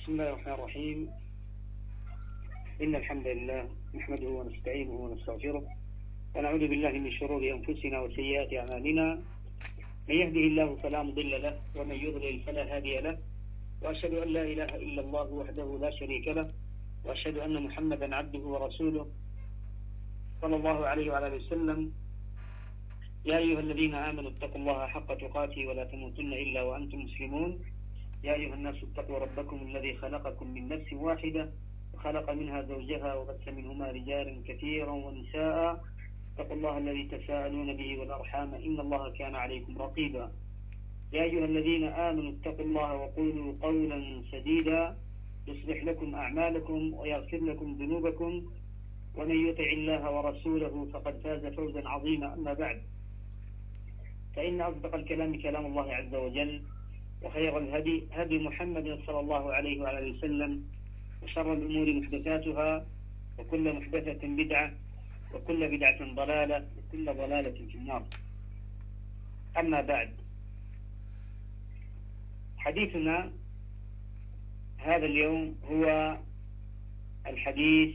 بسم الله الرحمن الرحيم. إن الحمد لله نحمده ونستعينه ونستغفره ونعوذ بالله من شرور أنفسنا وسيئات أعمالنا. من يهده الله فلا مضل له ومن يضلل فلا هادي له، وأشهد أن لا إله إلا الله وحده لا شريك له، وأشهد أن محمدا عبده ورسوله صلى الله عليه وعلى آله وسلم. يا أيها الذين آمنوا اتقوا الله حق تقاته ولا تموتن إلا وأنتم مسلمون. يا أيها الناس اتقوا ربكم الذي خلقكم من نفس واحدة وخلق منها زوجها وبث منهما رجالا كثيرا ونساء. اتقوا الله الذي تساءلون به والأرحام إن الله كان عليكم رقيبا. يا أيها الذين آمنوا اتقوا الله وقولوا قولا سديدا يصلح لكم أعمالكم ويغفر لكم ذنوبكم، ومن يطع الله ورسوله فقد فاز فوزا عظيما. أما بعد، فإن أصدق الكلام كلام الله عز وجل، وخير الهدي هدي محمد صلى الله عليه وعلى آله وسلم، وشر الأمور محدثاتها، وكل محدثة بدعة، وكل بدعة ضلالة، وكل ضلالة في النار. أما بعد، حديثنا هذا اليوم هو الحديث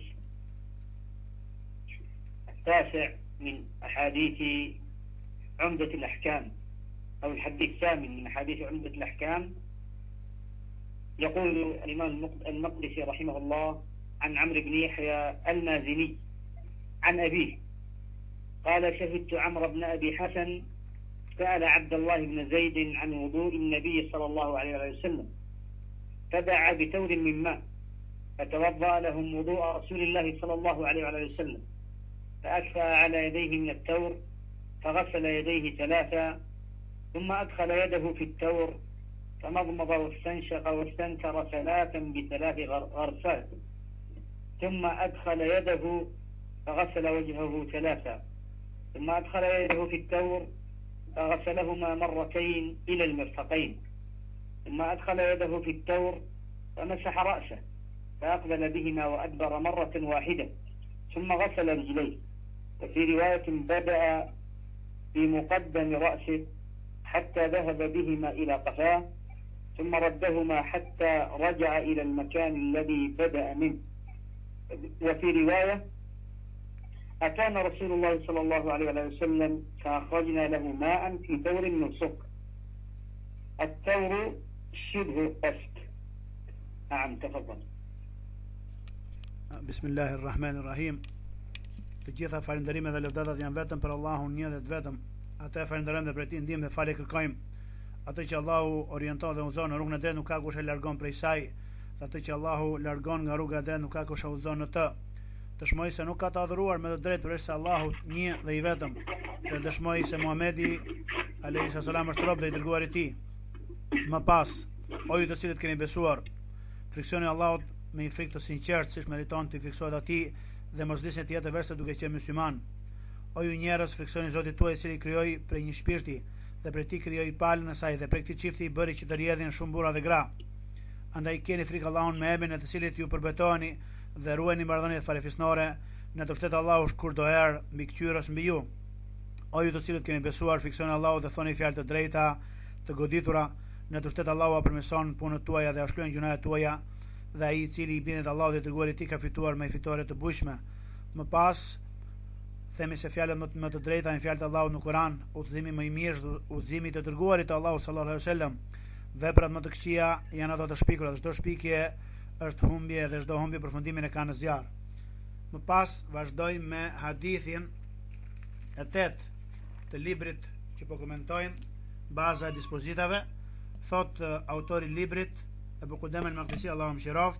التاسع من أحاديث عمدة الأحكام، أو الحديث الثامن من أحاديث عمدة الأحكام. يقول الإمام المقدسي رحمه الله عن عمرو بن يحيى المازني عن أبيه قال: شهدت عمرو بن أبي حسن سأل عبد الله بن زيد عن وضوء النبي صلى الله عليه وسلم، فدعا بتور من ماء فتوضأ لهم وضوء رسول الله صلى الله عليه وسلم، فأكفأ على يديه من التور فغسل يديه ثلاثا، ثم أدخل يده في التور فمضمض واستنشق واستنثر ثلاثا بثلاث غرفات، ثم أدخل يده فغسل وجهه ثلاثا، ثم أدخل يده في التور فغسلهما مرتين إلى المرفقين، ثم أدخل يده في التور فمسح رأسه فأقبل بهما وأدبر مرة واحدة، ثم غسل رجليه. وفي رواية بدأ بمقدم رأسه حتى ذهب بهما إلى قفاه، ثم ردهما حتى رجع إلى المكان الذي بدأ منه. وفي رواية: أتانا رسول الله صلى الله عليه وسلم فأخرجنا له ماء في تور من صك. التور شبه قسط. نعم، تفضل. بسم الله الرحمن الرحيم. Të gjitha falënderimet dhe lëvdetat janë vetëm për Allahun një dhe të vetëm. Atë falënderojmë dhe prej tij ndihmë dhe falë kërkojmë. Atë që Allahu orienton dhe udhëzon në rrugën e drejtë nuk ka kush e largon prej saj, dhe atë që Allahu largon nga rruga e drejtë nuk ka kush e udhëzon në të. Dëshmoj se nuk ka të adhuruar me të drejtë përveç Allahut një dhe i vetëm, dhe dëshmoj se Muhamedi alayhi salam është rob dhe i dërguar i tij. Më pas, o ju të cilët keni besuar, friksioni Allahut me një frikë të sinqertë, siç meriton të friksohet atij, dhe mos disni të jetë verse duke qenë musliman. O ju njerëz, friksoni Zotin tuaj i cili krijoi prej një shpirti, dhe prej tij krijoi palën e saj, dhe prej këtij çifti i bëri që të rrjedhin shumë burra dhe gra. Andaj keni frikë Allahun me emrin e të cilit ju përbetoheni, dhe ruajeni marrëdhëniet farefisnore, në të vërtetë Allahu është kurdoherë mbi qyrës mbi ju. O ju të cilët keni besuar, friksoni Allahut dhe thoni fjalë të drejta, të goditura, në të vërtetë Allahu përmirëson punët tuaja dhe ashlyen gjunahet tuaja, dhe ai i cili i bindet Allahut dhe dërguarit i tij ka fituar me fitore të bujshme. Më pas, themi se fjalët më të drejta janë fjalët e Allahut në Kur'an, udhëzimi më i mirë është udhëzimi të dërguarit të Allahut sallallahu alaihi wasallam. Veprat më të këqija janë ato të shpikura, çdo shpikje është humbje dhe çdo humbje përfundimin e ka në zjarr. Më pas vazhdojmë me hadithin e 8 të librit që po komentojmë, baza e dispozitave. Thot autori i librit Abu Qudama al-Maqdisi, Allahu mëshiroft,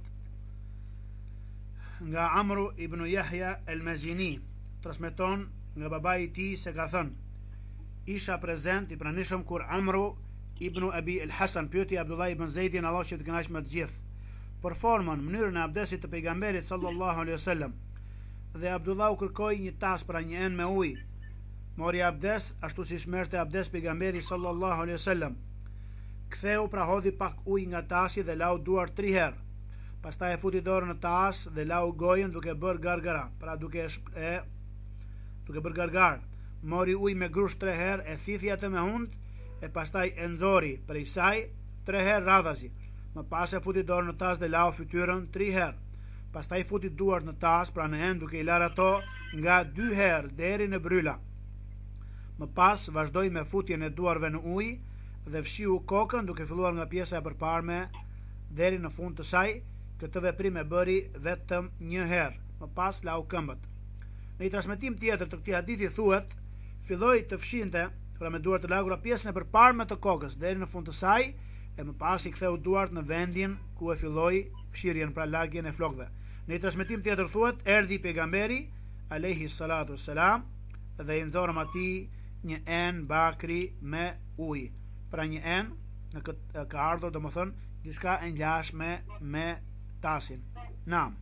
nga Amru ibn Yahya al-Mazini, transmeton nga babai i tij se ka thënë: isha prezent i pranishëm kur Amru ibn Abi al-Hasan pyeti Abdullah ibn Zeidin, Allah që të kënaqë me të gjithë, për formën, mënyrën e abdesit të pejgamberit sallallahu alaihi wasallam. Dhe Abdullah u kërkoi një tas pra një enë me ujë. Mori abdes ashtu siç merrte abdes pejgamberi sallallahu alaihi wasallam. Ktheu pra hodhi pak ujë nga tasi dhe lau duar 3 herë. Pastaj e futi dorën në tas dhe lau gojën duke bërë gargara, pra duke bërë gargar. Mori ujë me grush 3 herë, e thithi atë me hund, e pastaj e nxori prej saj 3 herë radhazi. Më pas e futi dorën në tas dhe lau fytyrën 3 herë. Pastaj futi duart në tas, pra në end duke I larë ato nga 2 herë deri në bryla. Më pas vazhdoi me futjen e duarve në ujë dhe fshiu kokën duke filluar nga pjesa e përparme deri në fund të saj. Këtë veprim e bëri vetëm 1 herë. Më pas lau këmbët. Në një transmetim tjetër të këtij hadithi thuhet, filloi të fshinte pra me duart të lagura pjesën e përparme të kokës deri në fund të saj, e më pas I ktheu duart në vendin ku e filloi fshirjen, pra lagjen e flokëve. Në një transmetim tjetër thuhet, erdhi pejgamberi alayhi salatu wassalam dhe I nxorëm atij një enë bakri me ujë. Pra një enë në këtë ka ardhur domethënë diçka e ngjashme me tasin. Naam.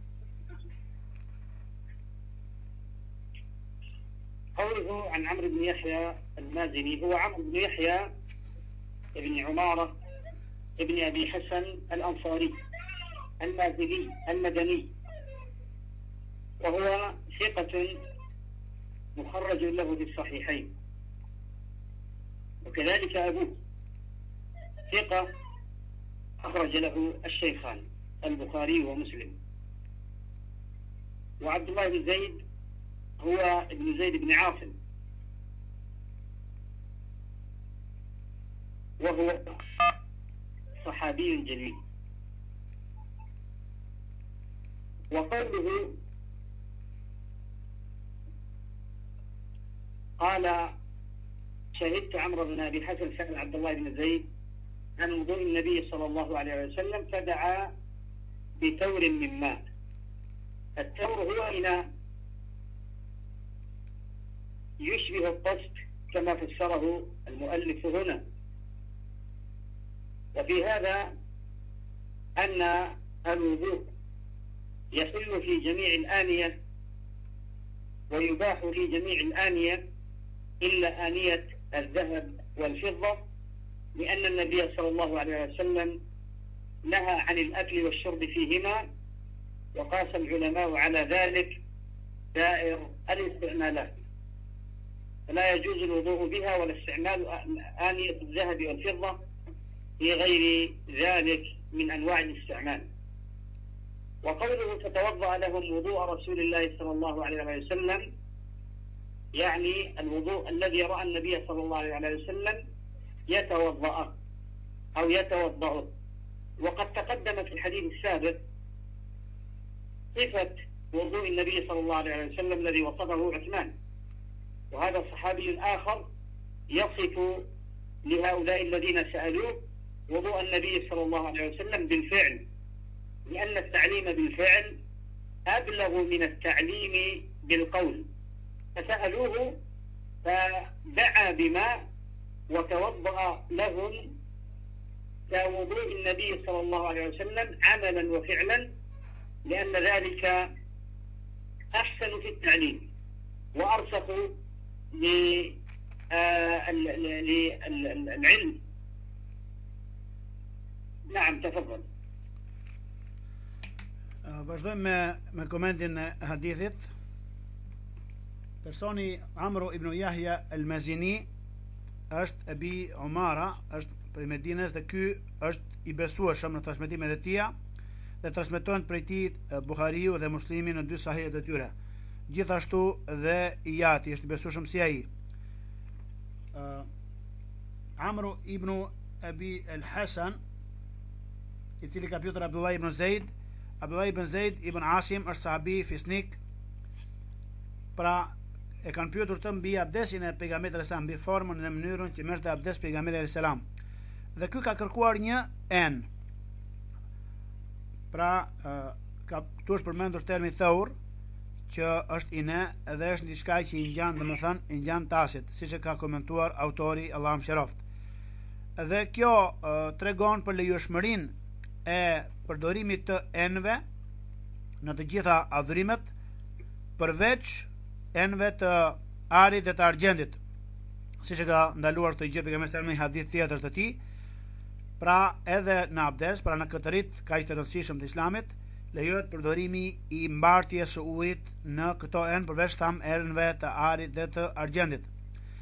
قوله عن عمرو بن يحيى المازني هو عمرو بن يحيى ابن عمارة ابن أبي حسن الأنصاري المازني المدني، وهو ثقة مخرج له في الصحيحين، وكذلك أبوه ثقة أخرج له الشيخان البخاري ومسلم. وعبد الله بن زيد هو ابن زيد بن عاصم، وهو صحابي جليل. وقوله قال شهدت عمرو بن أبي حسن سأل عبد الله بن زيد عن وضوء النبي صلى الله عليه وسلم فدعا بتور من ماء. التور هو إناء يشبه الطست كما فسره المؤلف هنا. وفي هذا أن الوضوء يحل في جميع الآنية ويباح في جميع الآنية إلا آنية الذهب والفضة، لأن النبي صلى الله عليه وسلم نهى عن الأكل والشرب فيهما، وقاس العلماء على ذلك سائر الاستعمالات، فلا يجوز الوضوء بها ولا استعمال آنية الذهب والفضة في غير ذلك من أنواع الاستعمال. وقوله فتوضأ لهم وضوء رسول الله صلى الله عليه وسلم يعني الوضوء الذي رأى النبي صلى الله عليه وسلم يتوضأ أو يتوضأ. وقد تقدم في الحديث السابق صفة وضوء النبي صلى الله عليه وسلم الذي وصفه عثمان، وهذا صحابي آخر يصف لهؤلاء الذين سألوه وضوء النبي صلى الله عليه وسلم بالفعل، لأن التعليم بالفعل أبلغ من التعليم بالقول. فسألوه فدعا بماء وتوضأ لهم كوضوء النبي صلى الله عليه وسلم عملا وفعلا، لأن ذلك أحسن في التعليم وأرسخ للعلم. نعم تفضل. Vazhdojmë me komentin e hadithit. Personi Amru ibn Yahya al-Mazini është Ebi Umara, është prej Medinës dhe ky është I besueshëm në transmetimet e tija dhe transmetohen prej tij Buhariu dhe Muslimi në 2 sahihet e tyre. Gjithashtu dhe Iyati është I besueshëm si ai. Amru ibn Abi al-Hasan, I cili ka pyetur Abdullah ibn Zeid. Abdullah ibn Zeid ibn Asim është sahabi fisnik, pra e kanë pyetur të mbi abdesin e pejgamberit sallallahu alajhi wasallam, mbi formën dhe mënyrën që merrte abdes pejgamberi sallallahu alajhi wasallam. Dhe ky ka kërkuar një enë. Pra ka këtu është përmendur termi thaur, që është ine dhe është diçka që I ngjan, domethënë I ngjan tasit, siç e ka komentuar autori Allahu mëshiroft. Dhe kjo tregon për lejueshmërinë e përdorimit të enëve në të gjitha adhurimet, përveç enëve të arit dhe të argjendit, siç e ka ndaluar të gjë pejgamberi sallallahu alajhi wasallam në hadith tjetër të tij. Pra edhe në abdes, pra në këtë rit kaq të rëndësishëm të Islamit, lejohet përdorimi I mbartjes së ujit në këto enë, përveç enëve të arit dhe të argjendit.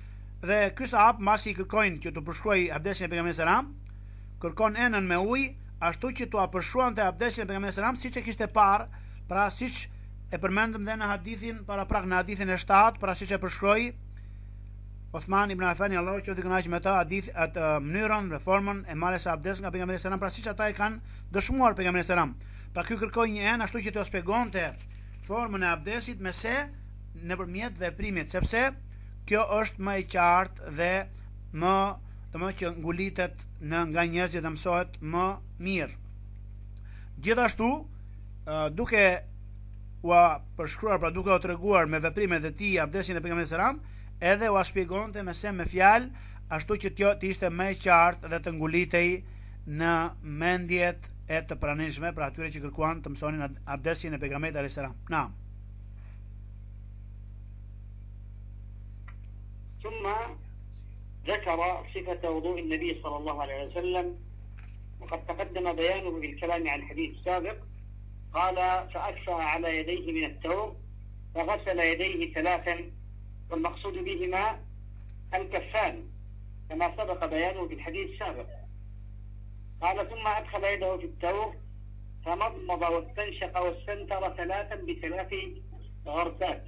Dhe ky sahab masi kërkojnë që të përshkruaj abdesin e pejgamberit sallallahu alajhi wasallam, kërkon enën me ujë ashtu që tu apërshuante abdesin e pejgamberit selam siç e kishte parë, pra siç e përmendëm dhe në hadithin në hadithin e 7, pra siç e përshkroi Uthman ibn Affan, Allahu qoftë i kënaqur me ta, atë mënyrën, reformën e marrjes së abdesit nga pejgamberi selam, pra siç ata e kanë dëshmuar pejgamberin selam. Pra ky kërkoi një enë ashtu që t'u shpjegonte formën e abdesit me se nëpërmjet veprimit, sepse kjo është më e qartë dhe më, domethënë që ngulitet nga njerëzit dhe mësohet më mirë. Gjithashtu, duke u përshkruar, pra duke u treguar me veprimet e tij abdesin e pejgamberit selam, edhe u shpjegonte me fjalë, ashtu që të ishte më e qartë dhe të ngulitej në mendjet e të pranishme, pra atyre që kërkuan të mësonin abdesin e pejgamberit alayhis salam. Naam. ثم ذكر صفة وضوء النبي صلى الله عليه وسلم، وقد تقدم بيانه بالكلام عن الحديث السابق. قال: فأكفأ على يديه من التوب فغسل يديه 3، والمقصود بهما الكفان كما سبق بيانه في الحديث السابق. قال: ثم أدخل يده في التوب فمضمض واستنشق واستنثر 3 ب3 غرفات.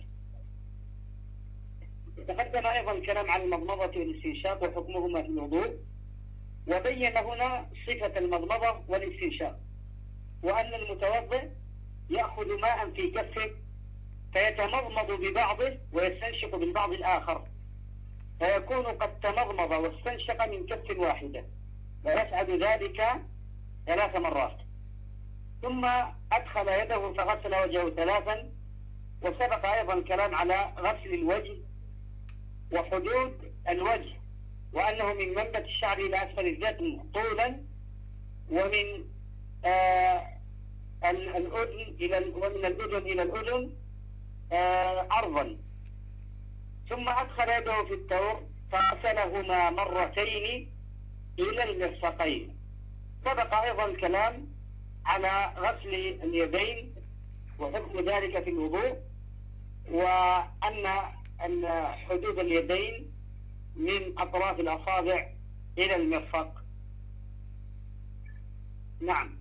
تقدم أيضا الكلام عن المضمضة والاستنشاق وحكمهما في الوضوء، وبين هنا صفة المضمضة والاستنشاق، وأن المتوضئ يأخذ ماء في كفه فيتمضمض ببعضه ويستنشق بالبعض الآخر، فيكون قد تمضمض واستنشق من كف واحدة، ويفعل ذلك 3 مرات. ثم أدخل يده فغسل وجهه 3، وسبق أيضا الكلام على غسل الوجه وحدود الوجه، وأنه من منبت الشعر إلى أسفل الذقن طولا، ومن الأذن ومن الأذن إلى الأذن عرضا. ثم أدخل يده في التور فغسلهما 2 مرات إلى المرفقين. سبق أيضا الكلام على غسل اليدين وحكم ذلك في الوضوء، وأن حدود اليدين من أطراف الأصابع إلى المرفق. نعم.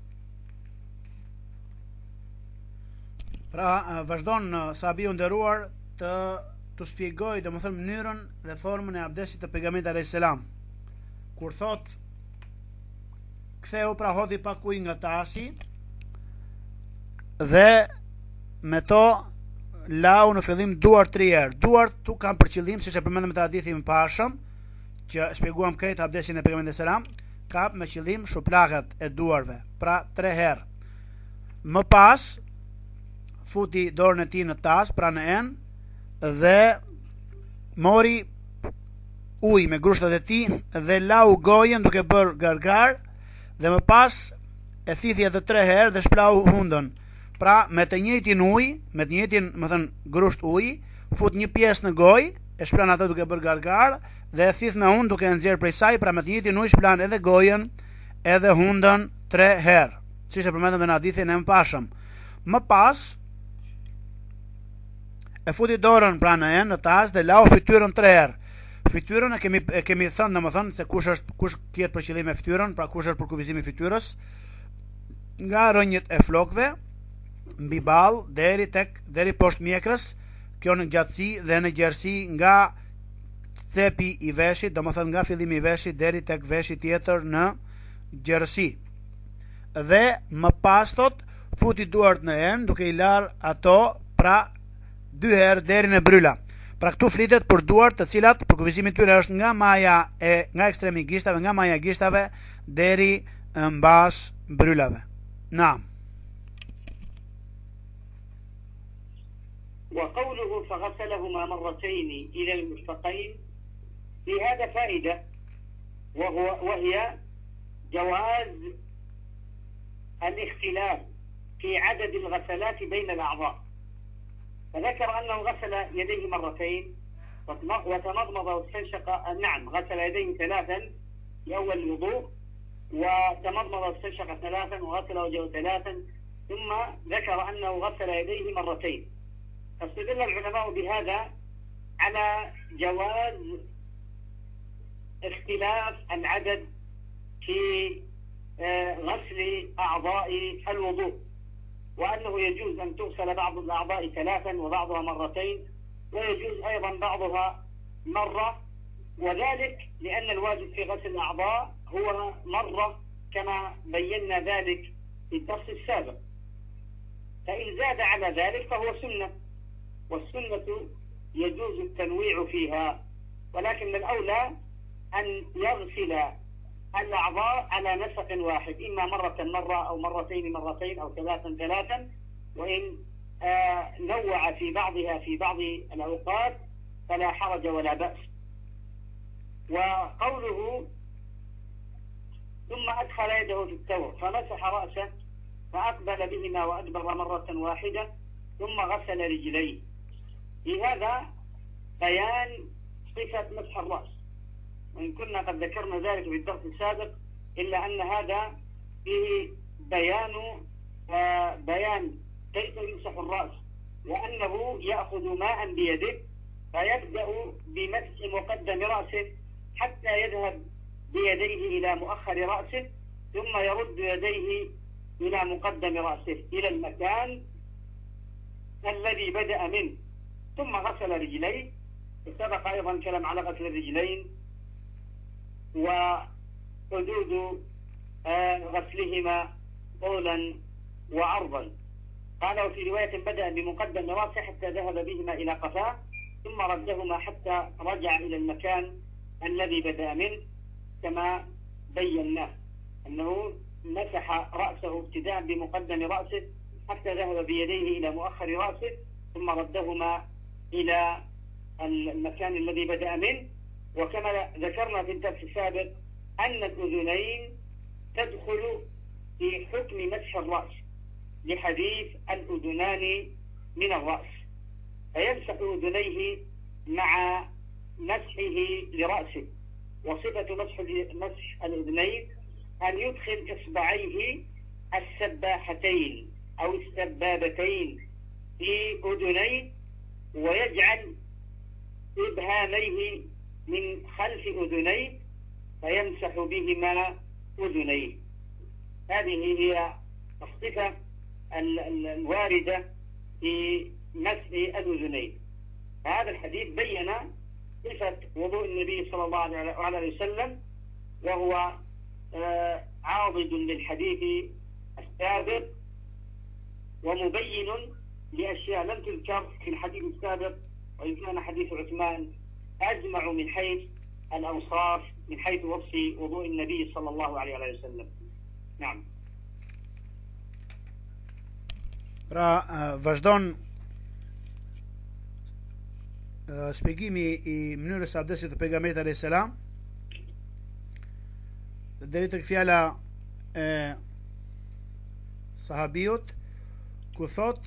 Pra vazhdon sahabiu nderuar të shpjegoj domethënë mënyrën dhe formën e abdesit të pejgamberit alayhis salam. Kur thot ktheu, pra hodhi pak ujë nga tasi dhe me to lau në fillim duart 3 herë. Duart tu kanë për qëllim, siç e përmendëm te hadithi më parshëm, që shpjeguam krejt abdesin e pejgamberit selam, ka me qëllim shuplakat e duarve, pra 3 herë. Më pas futi dorën e tij në tas, pra në enë, dhe mori ujë me grushtat e tij dhe lau gojen duke bërë gargar, dhe më pas e thithi edhe 3 herë dhe shplau hundën. Pra me të njëjtin ujë, me të njëjtin, më thënë, grusht ujë, fut një pjesë në gojë, e shplan atë duke bërë gargar dhe e thith me hundë duke e nxjerrë prej saj, pra me të njëjtin ujë shplan edhe gojen edhe hundën 3 herë, siç e përmendëm në hadithin e mëpashëm. Më pas e futi dorën pra në enë, në tas, dhe lau fytyrën 3 herë. Fytyrën e kemi thënë, domethënë, se kush kjet për qëllim me fytyrën, pra kush është për kufizimi i fytyrës, nga rrënjët e flokëve mbi ball deri poshtë mjekrës, kjo në gjatësi dhe në gjerësi nga cepi i veshit, domethënë nga fillimi i veshit deri tek veshi tjetër në gjerësi. Dhe më pas thot futi duart në enë duke i larë ato pra 2 herë deri në bryla. Pra këtu flitet për duart të cilat për kufizimin tyre është nga maja nga ekstremi i gishtave, nga maja e gishtave deri mbas brylave. Naam. وقوله فغسلهما 2 مرات إلى المرفقين، في هذا فائدة، وهي جواز الاختلاف في عدد الغسلات بين الأعضاء. فذكر أنه غسل يديه 2 مرات وتمضمض واستنشق، نعم غسل يديه 3 في أول الوضوء، وتمضمض واستنشق 3، وغسل وجهه 3، ثم ذكر أنه غسل يديه 2 مرات. فاستدل العلماء بهذا على جواز اختلاف العدد في غسل أعضاء الوضوء، وأنه يجوز أن تغسل بعض الأعضاء 3 وبعضها 2 ويجوز أيضا بعضها مرة، وذلك لأن الواجب في غسل الأعضاء هو مرة كما بينا ذلك في الدرس السابق، فإن زاد على ذلك فهو سنة، والسنة يجوز التنويع فيها، ولكن الأولى أن يغسل الأعضاء على نسق واحد، إما مرة أو مرتين أو 3 وإن نوع في بعضها في بعض الأوقات فلا حرج ولا بأس. وقوله ثم أدخل يده في الثوب فمسح رأسه فأقبل بهما وأدبر مرة واحدة ثم غسل رجليه، في هذا بيان صفة مسح الرأس، وإن كنا قد ذكرنا ذلك في الدرس السابق، إلا أن هذا فيه بيان كيف يمسح الرأس، وأنه يأخذ ماء بيده فيبدأ بمسح مقدم رأسه حتى يذهب بيديه إلى مؤخر رأسه، ثم يرد يديه إلى مقدم رأسه إلى المكان الذي بدأ منه، ثم غسل رجليه. سبق أيضا كلام على غسل الرجلين وحدود غسلهما طولا وعرضا. قال وفي رواية بدأ بمقدم رأسه حتى ذهب بهما إلى قفاه ثم ردهما حتى رجع إلى المكان الذي بدأ منه، كما بيناه أنه مسح رأسه ابتداء بمقدم رأسه حتى ذهب بيديه إلى مؤخر رأسه ثم ردهما إلى المكان الذي بدأ منه. وكما ذكرنا في الدرس السابق أن الأذنين تدخل في حكم مسح الرأس لحديث الأذنان من الرأس، فيمسح أذنيه مع مسحه لرأسه. وصفة مسح الأذنين أن يدخل إصبعيه السباحتين أو السبابتين في أذنيه ويجعل إبهاميه من خلف أذنيه فيمسح بهما أذنيه. هذه هي الصفة الواردة في مسح الأذنين. هذا الحديث بين صفة وضوء النبي صلى الله عليه وسلم، وهو عاضد للحديث السابق ومبين لأشياء لم تذكر في الحديث السابق، وإن كان حديث عثمان أجمع من حيث الأوصاف من حيث وصف وضوء النبي صلى الله عليه وسلم. نعم. Pra vazhdon shpjegimi i mënyrës së abdesit të pejgamberit alayhis salam deri tek fjala e sahabiut ku thot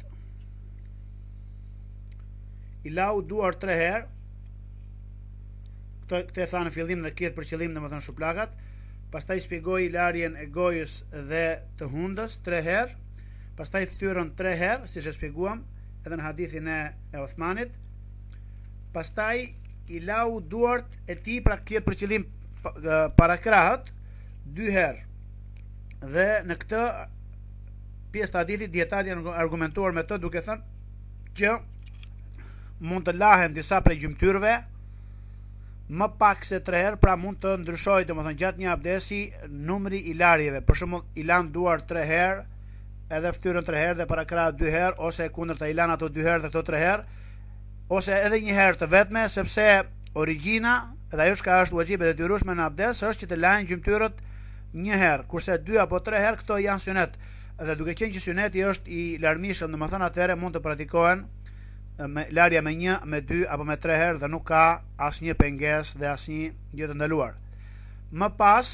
i lau duar 3 herë. Këtë e tha në fillim dhe këtë për qëllim domethënë shuplakat. Pastaj shpjegoi larjen e gojës dhe të hundës 3 herë. Pastaj fytyrën 3 herë, siç e shpjeguam edhe në hadithin e Uthmanit. Pastaj i lau duart e tij, pra këtë për qëllim para krahët 2 herë. Dhe në këtë pjesë të hadithit dietarët janë argumentuar me të duke thënë që mund të lahen disa prej gjymtyrëve më pak se 3 herë, pra mund të ndryshojë domethënë gjatë një abdesi numri i larjeve. Për shembull, i lan duar 3 herë, edhe fytyrën 3 herë dhe para krahët 2 herë, ose kundërta i lan ato 2 herë dhe këto 3 herë, ose edhe një herë të vetme, sepse origjina dhe ajo që është wajib e detyrueshme në abdes është që të lahen gjymtyrët një herë, kurse 2 apo 3 herë këto janë sunet. Dhe duke qenë që suneti është i larmishëm, domethënë atëherë mund të praktikohen me larja me 1, me 2 apo me 3 herë dhe nuk ka asnjë pengesë dhe asnjë gjë të ndaluar. Më pas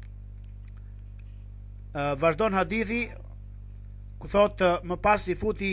vazhdon hadithi ku thotë më pas i futi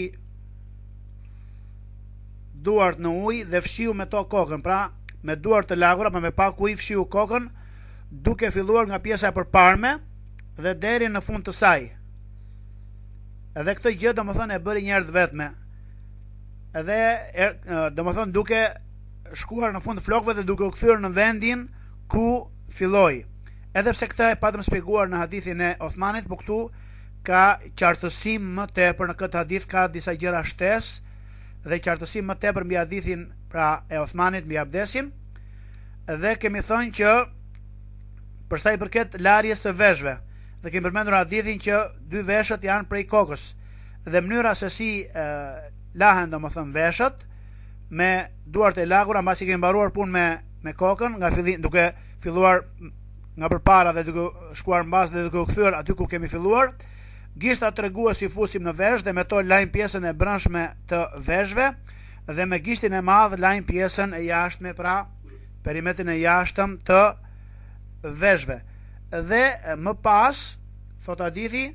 duart në ujë dhe fshiu me to kokën, pra me duart të lagura apo me pak ujë fshiu kokën duke filluar nga pjesa e përparme dhe deri në fund të saj. Edhe këtë gjë domethënë e bëri një herë vetme. Edhe domethënë duke shkuar në fund të flokëve dhe duke u kthyer në vendin ku filloi. Edhe pse këtë e patëm shpjeguar në hadithin e Othmanit, por këtu ka qartësim më tepër, në këtë hadith ka disa gjëra shtesë dhe qartësim më tepër mbi hadithin pra e Othmanit mbi abdesin, dhe kemi thënë që për sa i përket larjes së veshëve, dhe kemi përmendur hadithin që dy veshët janë prej kokës, dhe mënyra se si lahen domethënë veshët me duart e lagura, mbasi kemi mbaruar punë me kokën, nga fillim duke filluar nga përpara dhe duke shkuar mbas dhe duke u kthyer aty ku kemi filluar. Gishtat tregues si fusim në vesh dhe me to lajm pjesën e brendshme të veshëve dhe me gishtin e madh lajm pjesën e jashtme, pra perimetrin e jashtëm të veshëve. Dhe më pas, thot hadithi,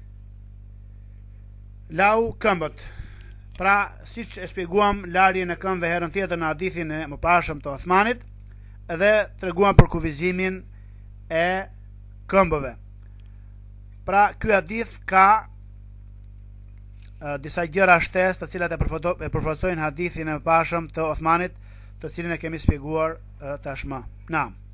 lau këmbët. Pra, siç e shpjeguam larjen e këmbëve herën tjetër në hadithin e mëparshëm të Othmanit, dhe treguam për kufizimin e këmbëve. Pra, ky hadith ka disa gjëra shtesë të cilat e përforcojnë hadithin e mëparshëm të Othmanit, të cilin e kemi shpjeguar tashmë. Na.